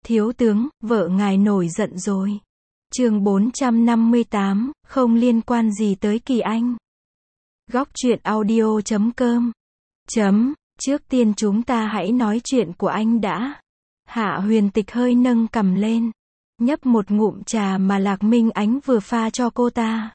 Thiếu tướng, vợ ngài nổi giận rồi. Chương 458, không liên quan gì tới Kỳ Anh. Góc truyện audio.com. Trước tiên chúng ta hãy nói chuyện của anh đã. Hạ Huyền Tịch hơi nâng cằm lên, nhấp một ngụm trà mà Lạc Minh Ánh vừa pha cho cô ta.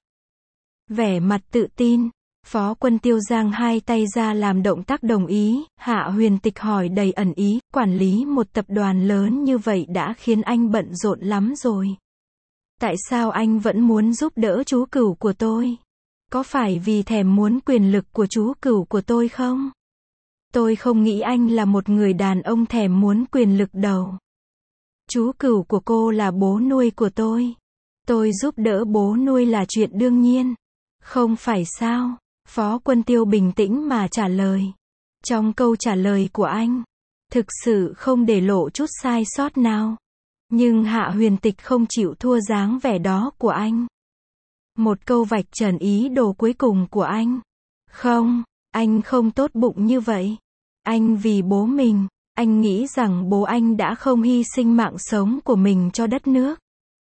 Vẻ mặt tự tin, Phó Quân Tiêu giang hai tay ra làm động tác đồng ý. Hạ Huyền Tịch hỏi đầy ẩn ý, quản lý một tập đoàn lớn như vậy đã khiến anh bận rộn lắm rồi. Tại sao anh vẫn muốn giúp đỡ chú cửu của tôi? Có phải vì thèm muốn quyền lực của chú cửu của tôi không? Tôi không nghĩ anh là một người đàn ông thèm muốn quyền lực đâu. Chú cửu của cô là bố nuôi của tôi. Tôi giúp đỡ bố nuôi là chuyện đương nhiên. Không phải sao? Phó Quân Tiêu bình tĩnh mà trả lời. Trong câu trả lời của anh, thực sự không để lộ chút sai sót nào. Nhưng Hạ Huyền Tịch không chịu thua dáng vẻ đó của anh. Một câu vạch trần ý đồ cuối cùng của anh. Không, anh không tốt bụng như vậy. Anh vì bố mình, anh nghĩ rằng bố anh đã không hy sinh mạng sống của mình cho đất nước,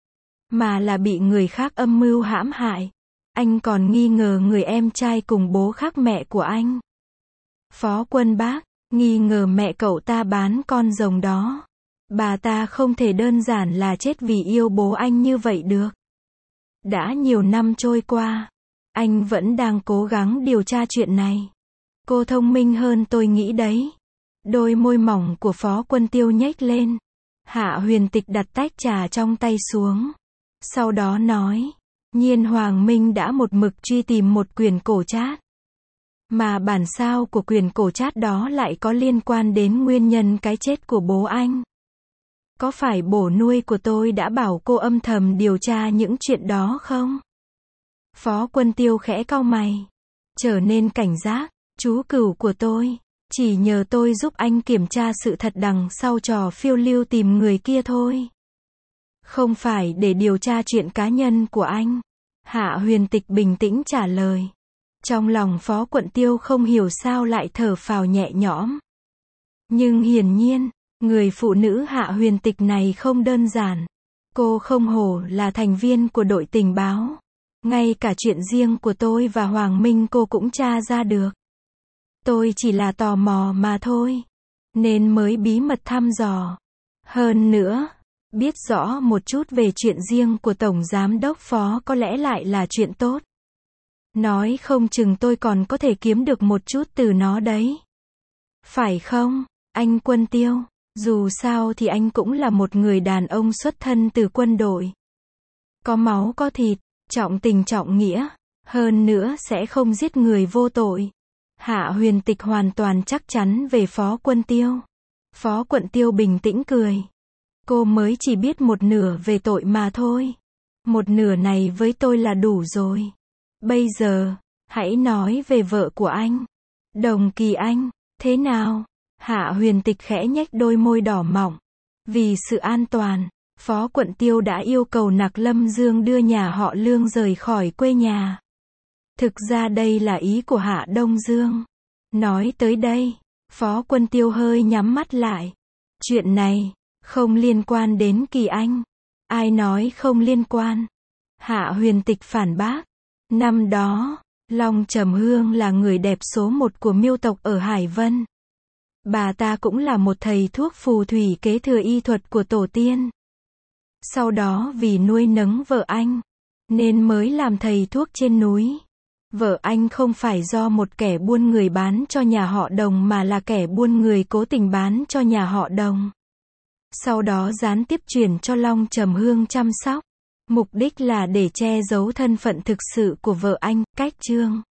mà là bị người khác âm mưu hãm hại. Anh còn nghi ngờ người em trai cùng bố khác mẹ của anh. Phó Quân Bác, nghi ngờ mẹ cậu ta bán con rồng đó. Bà ta không thể đơn giản là chết vì yêu bố anh như vậy được. Đã nhiều năm trôi qua, anh vẫn đang cố gắng điều tra chuyện này. Cô thông minh hơn tôi nghĩ đấy. Đôi môi mỏng của Phó Quân Tiêu nhếch lên. Hạ Huyền Tịch đặt tách trà trong tay xuống. Sau đó nói, Nhiên Hoàng Minh đã một mực truy tìm một quyền cổ trát. Mà bản sao của quyền cổ trát đó lại có liên quan đến nguyên nhân cái chết của bố anh. Có phải bố nuôi của tôi đã bảo cô âm thầm điều tra những chuyện đó không? Phó Quân Tiêu khẽ cau mày, trở nên cảnh giác. Chú cửu của tôi chỉ nhờ tôi giúp anh kiểm tra sự thật đằng sau trò phiêu lưu tìm người kia thôi. Không phải để điều tra chuyện cá nhân của anh. Hạ Huyền Tịch bình tĩnh trả lời. Trong lòng Phó Quân Tiêu không hiểu sao lại thở phào nhẹ nhõm. Nhưng hiển nhiên, người phụ nữ Hạ Huyền Tịch này không đơn giản. Cô không hổ là thành viên của đội tình báo. Ngay cả chuyện riêng của tôi và Hoàng Minh cô cũng tra ra được. Tôi chỉ là tò mò mà thôi, nên mới bí mật thăm dò. Hơn nữa, biết rõ một chút về chuyện riêng của Tổng Giám đốc Phó có lẽ lại là chuyện tốt. Nói không chừng tôi còn có thể kiếm được một chút từ nó đấy. Phải không, anh Quân Tiêu? Dù sao thì anh cũng là một người đàn ông xuất thân từ quân đội. Có máu có thịt, trọng tình trọng nghĩa, hơn nữa sẽ không giết người vô tội. Hạ Huyền Tịch hoàn toàn chắc chắn về Phó Quân Tiêu. Phó Quân Tiêu bình tĩnh cười. Cô mới chỉ biết một nửa về tội mà thôi. Một nửa này với tôi là đủ rồi. Bây giờ, hãy nói về vợ của anh. Đồng Kỳ Anh, thế nào? Hạ Huyền Tịch khẽ nhếch đôi môi đỏ mọng. Vì sự an toàn, Phó Quân Tiêu đã yêu cầu Nặc Lâm Dương đưa nhà họ Lương rời khỏi quê nhà. Thực ra đây là ý của Hạ Đông Dương. Nói tới đây, Phó Quân Tiêu hơi nhắm mắt lại. Chuyện này không liên quan đến Kỳ Anh. Ai nói không liên quan? Hạ Huyền Tịch phản bác. Năm đó, Long Trầm Hương là người đẹp số một của Miêu tộc ở Hải Vân. Bà ta cũng là một thầy thuốc phù thủy kế thừa y thuật của tổ tiên. Sau đó vì nuôi nấng vợ anh, nên mới làm thầy thuốc trên núi. Vợ anh không phải do một kẻ buôn người bán cho nhà họ Đồng mà là kẻ buôn người cố tình bán cho nhà họ Đồng. Sau đó gián tiếp chuyển cho Long Trầm Hương chăm sóc. Mục đích là để che giấu thân phận thực sự của vợ anh. Cách chương